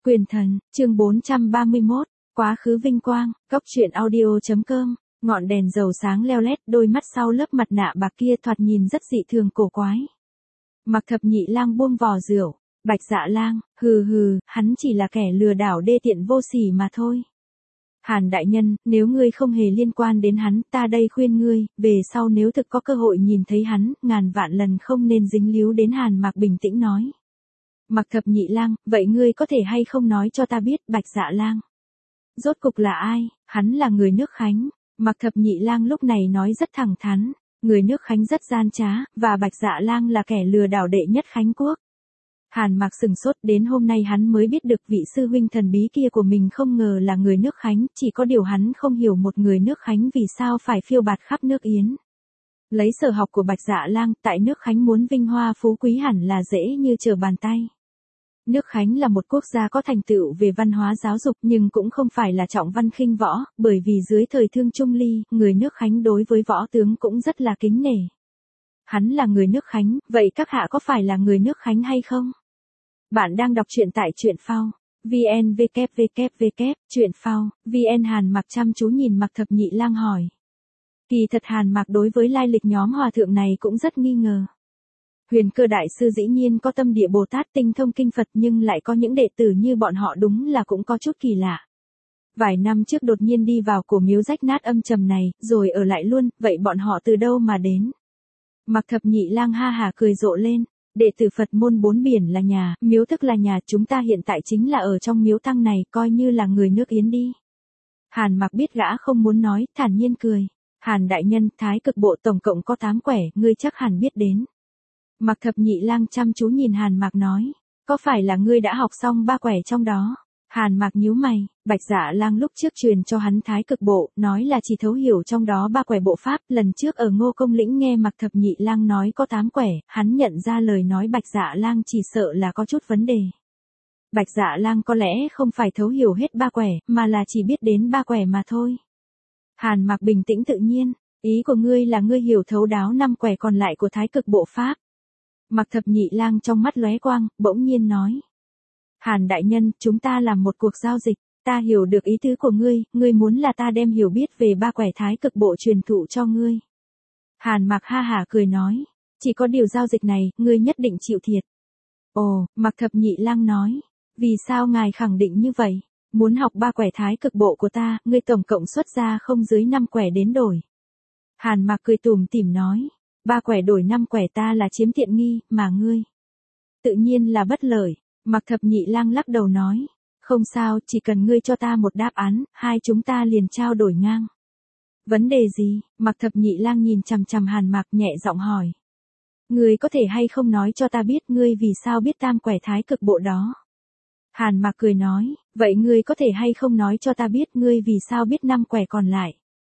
Quyền thần, chương 431, quá khứ vinh quang, góc truyện audio.com, ngọn đèn dầu sáng leo lét, đôi mắt sau lớp mặt nạ bạc kia thoạt nhìn rất dị thường cổ quái. Mặc Thập Nhị Lang buông vò rượu, Bạch Dạ Lang, hừ, hắn chỉ là kẻ lừa đảo đê tiện vô sỉ mà thôi. Hàn đại nhân, nếu ngươi không hề liên quan đến hắn, ta đây khuyên ngươi, về sau nếu thực có cơ hội nhìn thấy hắn, ngàn vạn lần không nên dính líu đến Hàn Mạc bình tĩnh nói. Mặc Thập Nhị Lang, vậy ngươi có thể hay không nói cho ta biết, Bạch Dạ Lang rốt cục là ai? Hắn là người nước Khánh. Mặc Thập Nhị Lang lúc này nói rất thẳng thắn, người nước Khánh rất gian trá, và Bạch Dạ Lang là kẻ lừa đảo đệ nhất Khánh quốc. Hàn Mạc sừng sốt, đến hôm nay hắn mới biết được vị sư huynh thần bí kia của mình không ngờ là người nước Khánh, chỉ có điều hắn không hiểu một người nước Khánh vì sao phải phiêu bạt khắp nước Yến. Lấy sở học của Bạch Dạ Lang, tại nước Khánh muốn vinh hoa phú quý hẳn là dễ như trở bàn tay. Nước Khánh là một quốc gia có thành tựu về văn hóa giáo dục nhưng cũng không phải là trọng văn khinh võ, bởi vì dưới thời Thương Trung Ly, người nước Khánh đối với võ tướng cũng rất là kính nể. Hắn là người nước Khánh, vậy các hạ có phải là người nước Khánh hay không? Bạn đang đọc truyện tại truyện phao. VN truyện phao, VN. Hàn Mạc chăm chú nhìn Mặc Thập Nhị Lang hỏi. Kỳ thật Hàn Mạc đối với lai lịch nhóm hòa thượng này cũng rất nghi ngờ. Huyền Cơ đại sư dĩ nhiên có tâm địa Bồ Tát tinh thông kinh Phật nhưng lại có những đệ tử như bọn họ đúng là cũng có chút kỳ lạ. Vài năm trước đột nhiên đi vào cổ miếu rách nát âm trầm này, rồi ở lại luôn, vậy bọn họ từ đâu mà đến? Mặc Thập Nhị Lang ha hả cười rộ lên. Đệ tử Phật môn bốn biển là nhà, miếu tức là nhà, chúng ta hiện tại chính là ở trong miếu tăng này, coi như là người nước Yến đi. Hàn Mạc biết gã không muốn nói, thản nhiên cười. Hàn đại nhân, Thái Cực Bộ tổng cộng có 8 quẻ, ngươi chắc hẳn biết đến. Mặc Thập Nhị Lang chăm chú nhìn Hàn Mạc nói, có phải là ngươi đã học xong 3 quẻ trong đó? Hàn Mạc nhíu mày, Bạch Dạ Lang lúc trước truyền cho hắn Thái Cực Bộ, nói là chỉ thấu hiểu trong đó 3 quẻ bộ pháp, lần trước ở Ngô Công Lĩnh nghe Mặc Thập Nhị Lang nói có 8 quẻ, hắn nhận ra lời nói Bạch Dạ Lang chỉ sợ là có chút vấn đề. Bạch Dạ Lang có lẽ không phải thấu hiểu hết 3 quẻ, mà là chỉ biết đến 3 quẻ mà thôi. Hàn Mạc bình tĩnh tự nhiên, ý của ngươi là ngươi hiểu thấu đáo 5 quẻ còn lại của Thái Cực Bộ pháp. Mặc Thập Nhị Lang trong mắt lóe quang, bỗng nhiên nói. Hàn đại nhân, chúng ta làm một cuộc giao dịch, ta hiểu được ý tứ của ngươi muốn là ta đem hiểu biết về 3 quẻ Thái Cực Bộ truyền thụ cho ngươi. Hàn Mạc ha hả cười nói, chỉ có điều giao dịch này, ngươi nhất định chịu thiệt. Ồ, Mặc Thập Nhị Lang nói, vì sao ngài khẳng định như vậy? Muốn học 3 quẻ Thái Cực Bộ của ta, ngươi tổng cộng xuất ra không dưới 5 quẻ đến đổi. Hàn Mạc cười tủm tỉm nói, 3 quẻ đổi 5 quẻ ta là chiếm tiện nghi, mà ngươi tự nhiên là bất lợi. Mặc Thập Nhị Lang lắc đầu nói, không sao, chỉ cần ngươi cho ta một đáp án, hai chúng ta liền trao đổi ngang. Vấn đề gì? Mặc Thập Nhị Lang nhìn chằm chằm Hàn Mạc nhẹ giọng hỏi. Ngươi có thể hay không nói cho ta biết ngươi vì sao biết 3 quẻ Thái Cực Bộ đó? Hàn Mạc cười nói, vậy ngươi có thể hay không nói cho ta biết ngươi vì sao biết 5 quẻ còn lại?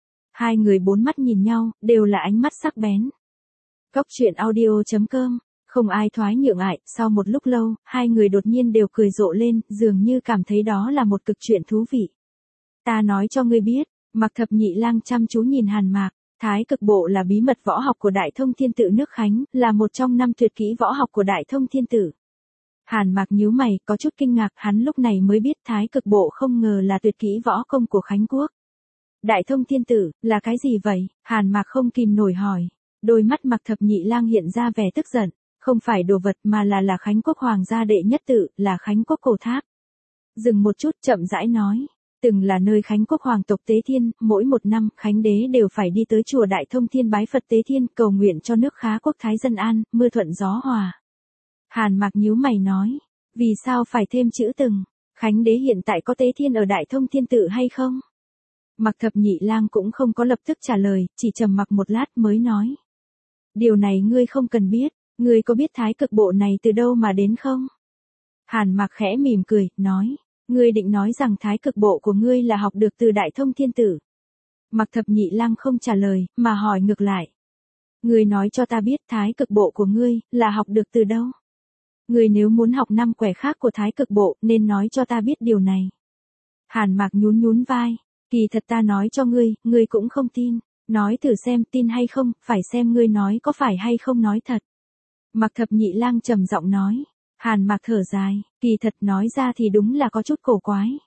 Hai người bốn mắt nhìn nhau, đều là ánh mắt sắc bén. Góc truyện audio.com. Không ai thoái nhượng ngại, sau một lúc lâu, hai người đột nhiên đều cười rộ lên, dường như cảm thấy đó là một cực chuyện thú vị. Ta nói cho ngươi biết, Mặc Thập Nhị Lang chăm chú nhìn Hàn Mạc, Thái Cực Bộ là bí mật võ học của Đại Thông Thiên Tự nước Khánh, là một trong 5 tuyệt kỹ võ học của Đại Thông Thiên Tự. Hàn Mạc nhíu mày, có chút kinh ngạc, hắn lúc này mới biết Thái Cực Bộ không ngờ là tuyệt kỹ võ công của Khánh quốc. Đại Thông Thiên Tự, là cái gì vậy? Hàn Mạc không kìm nổi hỏi. Đôi mắt Mặc Thập Nhị Lang hiện ra vẻ tức giận. Không phải đồ vật mà là Khánh quốc hoàng gia đệ nhất tự, là Khánh quốc cổ tháp. Dừng một chút chậm rãi nói, từng là nơi Khánh quốc hoàng tộc tế thiên, mỗi một năm Khánh đế đều phải đi tới chùa Đại Thông Thiên bái Phật tế thiên cầu nguyện cho nước Khá quốc thái dân an, mưa thuận gió hòa. Hàn Mạc nhíu mày nói, vì sao phải thêm chữ từng? Khánh đế hiện tại có tế thiên ở Đại Thông Thiên tự hay không? Mặc Thập Nhị Lang cũng không có lập tức trả lời, chỉ trầm mặc một lát mới nói. Điều này ngươi không cần biết. Ngươi có biết Thái Cực Bộ này từ đâu mà đến không? Hàn Mạc khẽ mỉm cười, nói, ngươi định nói rằng Thái Cực Bộ của ngươi là học được từ Đại Thông Thiên Tử. Mặc Thập Nhị Lang không trả lời, mà hỏi ngược lại. Ngươi nói cho ta biết Thái Cực Bộ của ngươi là học được từ đâu? Ngươi nếu muốn học 5 quẻ khác của Thái Cực Bộ nên nói cho ta biết điều này. Hàn Mạc nhún vai, kỳ thật ta nói cho ngươi cũng không tin, nói thử xem tin hay không, phải xem ngươi nói có phải hay không nói thật. Mặc Thập Nhị Lang trầm giọng nói, Hàn Mạc thở dài, kỳ thật nói ra thì đúng là có chút cổ quái.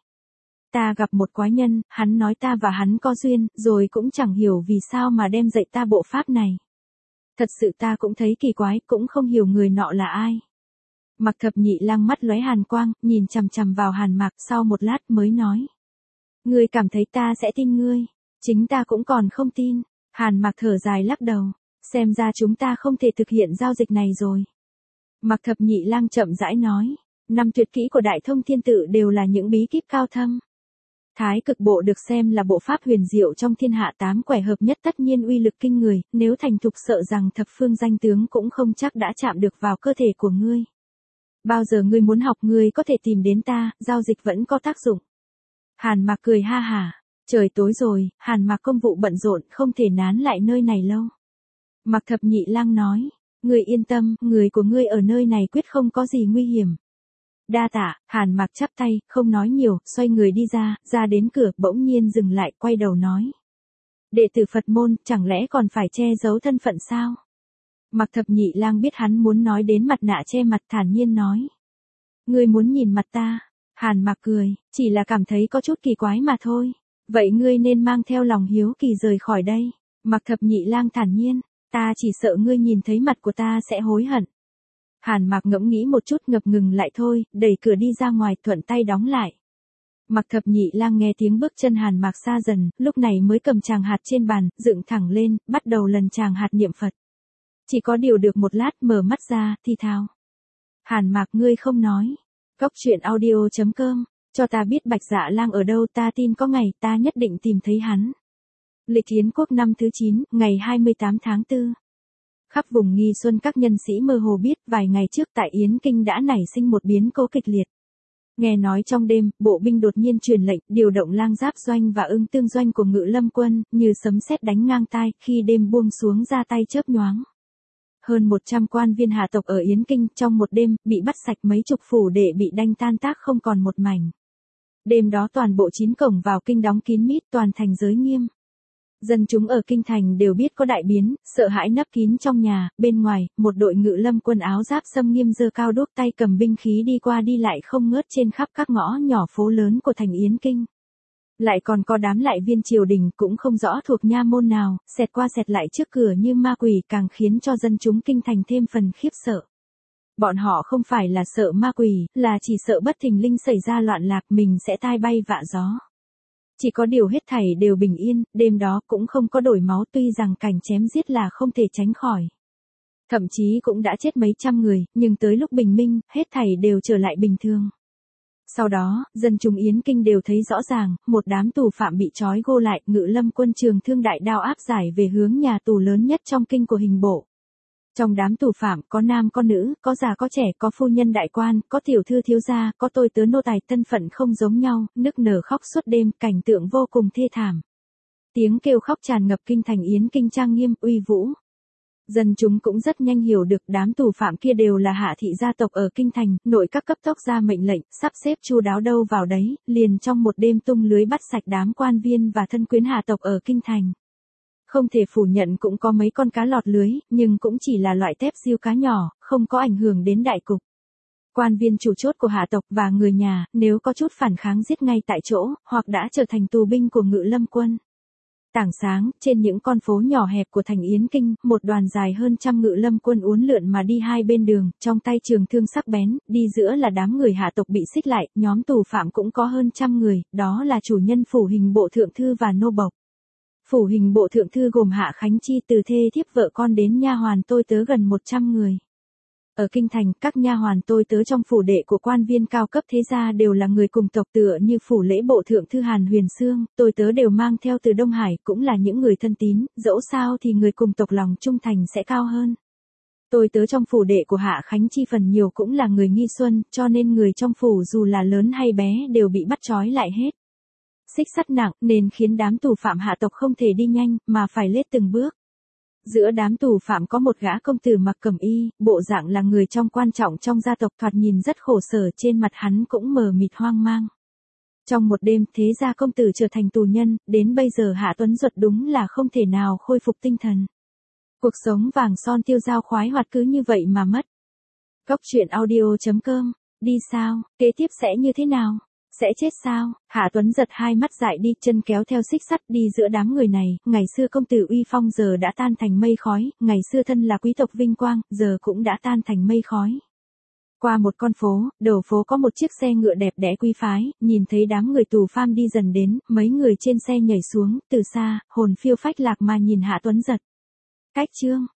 Ta gặp một quái nhân, hắn nói ta và hắn có duyên, rồi cũng chẳng hiểu vì sao mà đem dạy ta bộ pháp này. Thật sự ta cũng thấy kỳ quái, cũng không hiểu người nọ là ai. Mặc Thập Nhị Lang mắt lóe hàn quang, nhìn chằm chằm vào Hàn Mạc, sau một lát mới nói. Ngươi cảm thấy ta sẽ tin ngươi, chính ta cũng còn không tin. Hàn Mạc thở dài lắc đầu, xem ra chúng ta không thể thực hiện giao dịch này rồi. Mặc Thập Nhị Lang chậm rãi nói, 5 tuyệt kỹ của Đại Thông Thiên Tự đều là những bí kíp cao thâm. Thái Cực Bộ được xem là bộ pháp huyền diệu trong thiên hạ 8 quẻ hợp nhất, tất nhiên uy lực kinh người, nếu thành thục sợ rằng thập phương danh tướng cũng không chắc đã chạm được vào cơ thể của ngươi. Bao giờ ngươi muốn học ngươi có thể tìm đến ta, giao dịch vẫn có tác dụng. Hàn Mạc cười ha hả, trời tối rồi, Hàn Mạc công vụ bận rộn không thể nán lại nơi này lâu. Mặc Thập Nhị Lang nói, ngươi yên tâm, người của ngươi ở nơi này quyết không có gì nguy hiểm. Đa tạ, Hàn Mạc chắp tay, không nói nhiều, xoay người đi ra đến cửa, bỗng nhiên dừng lại, quay đầu nói. Đệ tử Phật môn, chẳng lẽ còn phải che giấu thân phận sao? Mặc Thập Nhị Lang biết hắn muốn nói đến mặt nạ che mặt, thản nhiên nói. Ngươi muốn nhìn mặt ta? Hàn Mạc cười, chỉ là cảm thấy có chút kỳ quái mà thôi. Vậy ngươi nên mang theo lòng hiếu kỳ rời khỏi đây. Mặc Thập Nhị Lang thản nhiên, ta chỉ sợ ngươi nhìn thấy mặt của ta sẽ hối hận. Hàn Mạc ngẫm nghĩ một chút, ngập ngừng lại thôi, đẩy cửa đi ra ngoài, thuận tay đóng lại. Mặc Thập Nhị Lang nghe tiếng bước chân Hàn Mạc xa dần, lúc này mới cầm tràng hạt trên bàn, dựng thẳng lên, bắt đầu lần tràng hạt niệm Phật. Chỉ có điều được một lát, mở mắt ra, thì thào. Hàn Mạc, ngươi không nói. Góc truyện audio.com, cho ta biết Bạch Dạ Lang ở đâu, ta tin có ngày ta nhất định tìm thấy hắn. Lịch Yến Quốc năm thứ 9, ngày 28 tháng 4. Khắp vùng Nghi Xuân các nhân sĩ mơ hồ biết vài ngày trước tại Yến Kinh đã nảy sinh một biến cố kịch liệt. Nghe nói trong đêm, bộ binh đột nhiên truyền lệnh điều động Lang Giáp doanh và Ưng Tương doanh của Ngự Lâm quân, như sấm sét đánh ngang tai, khi đêm buông xuống ra tay chớp nhoáng. Hơn 100 quan viên hạ tộc ở Yến Kinh trong một đêm bị bắt sạch, mấy chục phủ đệ bị đánh tan tác không còn một mảnh. Đêm đó toàn bộ 9 cổng vào kinh đóng kín mít, toàn thành giới nghiêm. Dân chúng ở kinh thành đều biết có đại biến, sợ hãi nấp kín trong nhà. Bên ngoài, một đội Ngự Lâm quân áo giáp xâm nghiêm giơ cao đuốc, tay cầm binh khí đi qua đi lại không ngớt trên khắp các ngõ nhỏ phố lớn của thành Yến Kinh. Lại còn có đám lại viên triều đình cũng không rõ thuộc nha môn nào, xẹt qua xẹt lại trước cửa như ma quỷ, càng khiến cho dân chúng kinh thành thêm phần khiếp sợ. Bọn họ không phải là sợ ma quỷ, là chỉ sợ bất thình lình xảy ra loạn lạc, mình sẽ tai bay vạ gió. Chỉ có điều hết thảy đều bình yên, đêm đó cũng không có đổi máu, tuy rằng cảnh chém giết là không thể tránh khỏi. Thậm chí cũng đã chết mấy trăm người, nhưng tới lúc bình minh, hết thảy đều trở lại bình thường. Sau đó, dân chúng Yến Kinh đều thấy rõ ràng, một đám tù phạm bị trói gô lại, Ngự Lâm quân trường thương đại đao áp giải về hướng nhà tù lớn nhất trong kinh của hình bộ. Trong đám tù phạm có nam có nữ, có già có trẻ, có phu nhân đại quan, có tiểu thư thiếu gia, có tôi tớ nô tài, thân phận không giống nhau, nức nở khóc suốt đêm, cảnh tượng vô cùng thê thảm. Tiếng kêu khóc tràn ngập kinh thành Yến Kinh trang nghiêm, uy vũ. Dân chúng cũng rất nhanh hiểu được đám tù phạm kia đều là hạ thị gia tộc ở kinh thành, nội các cấp tốc ra mệnh lệnh, sắp xếp chu đáo đâu vào đấy, liền trong một đêm tung lưới bắt sạch đám quan viên và thân quyến hạ tộc ở kinh thành. Không thể phủ nhận cũng có mấy con cá lọt lưới, nhưng cũng chỉ là loại tép diêu cá nhỏ, không có ảnh hưởng đến đại cục. Quan viên chủ chốt của hạ tộc và người nhà, nếu có chút phản kháng giết ngay tại chỗ, hoặc đã trở thành tù binh của Ngự Lâm quân. Tảng sáng, trên những con phố nhỏ hẹp của thành Yến Kinh, một đoàn dài hơn trăm Ngự Lâm quân uốn lượn mà đi hai bên đường, trong tay trường thương sắc bén, đi giữa là đám người hạ tộc bị xích lại, nhóm tù phạm cũng có hơn trăm người, đó là chủ nhân phủ hình bộ thượng thư và nô bộc. Phủ hình bộ thượng thư gồm Hạ Khánh Chi từ thê thiếp vợ con đến nha hoàn tôi tớ gần 100 người. Ở kinh thành, các nha hoàn tôi tớ trong phủ đệ của quan viên cao cấp thế gia đều là người cùng tộc, tựa như phủ lễ bộ thượng thư Hàn Huyền Xương, tôi tớ đều mang theo từ Đông Hải, cũng là những người thân tín, dẫu sao thì người cùng tộc lòng trung thành sẽ cao hơn. Tôi tớ trong phủ đệ của Hạ Khánh Chi phần nhiều cũng là người Nghi Xuân, cho nên người trong phủ dù là lớn hay bé đều bị bắt trói lại hết. Xích sắt nặng nên khiến đám tù phạm hạ tộc không thể đi nhanh, mà phải lết từng bước. Giữa đám tù phạm có một gã công tử mặc cẩm y, bộ dạng là người trong quan trọng trong gia tộc, thoạt nhìn rất khổ sở, trên mặt hắn cũng mờ mịt hoang mang. Trong một đêm, thế gia công tử trở thành tù nhân, đến bây giờ Hạ Tuấn Duật đúng là không thể nào khôi phục tinh thần. Cuộc sống vàng son tiêu dao khoái hoạt cứ như vậy mà mất. Cốc truyện audio.com, đi sao, kế tiếp sẽ như thế nào? Sẽ chết sao? Hạ Tuấn giật hai mắt dại đi, chân kéo theo xích sắt đi giữa đám người này, ngày xưa công tử uy phong giờ đã tan thành mây khói, ngày xưa thân là quý tộc vinh quang, giờ cũng đã tan thành mây khói. Qua một con phố, đầu phố có một chiếc xe ngựa đẹp đẽ quý phái, nhìn thấy đám người tù pham đi dần đến, mấy người trên xe nhảy xuống, từ xa, hồn phiêu phách lạc mà nhìn Hạ Tuấn giật. Cách chương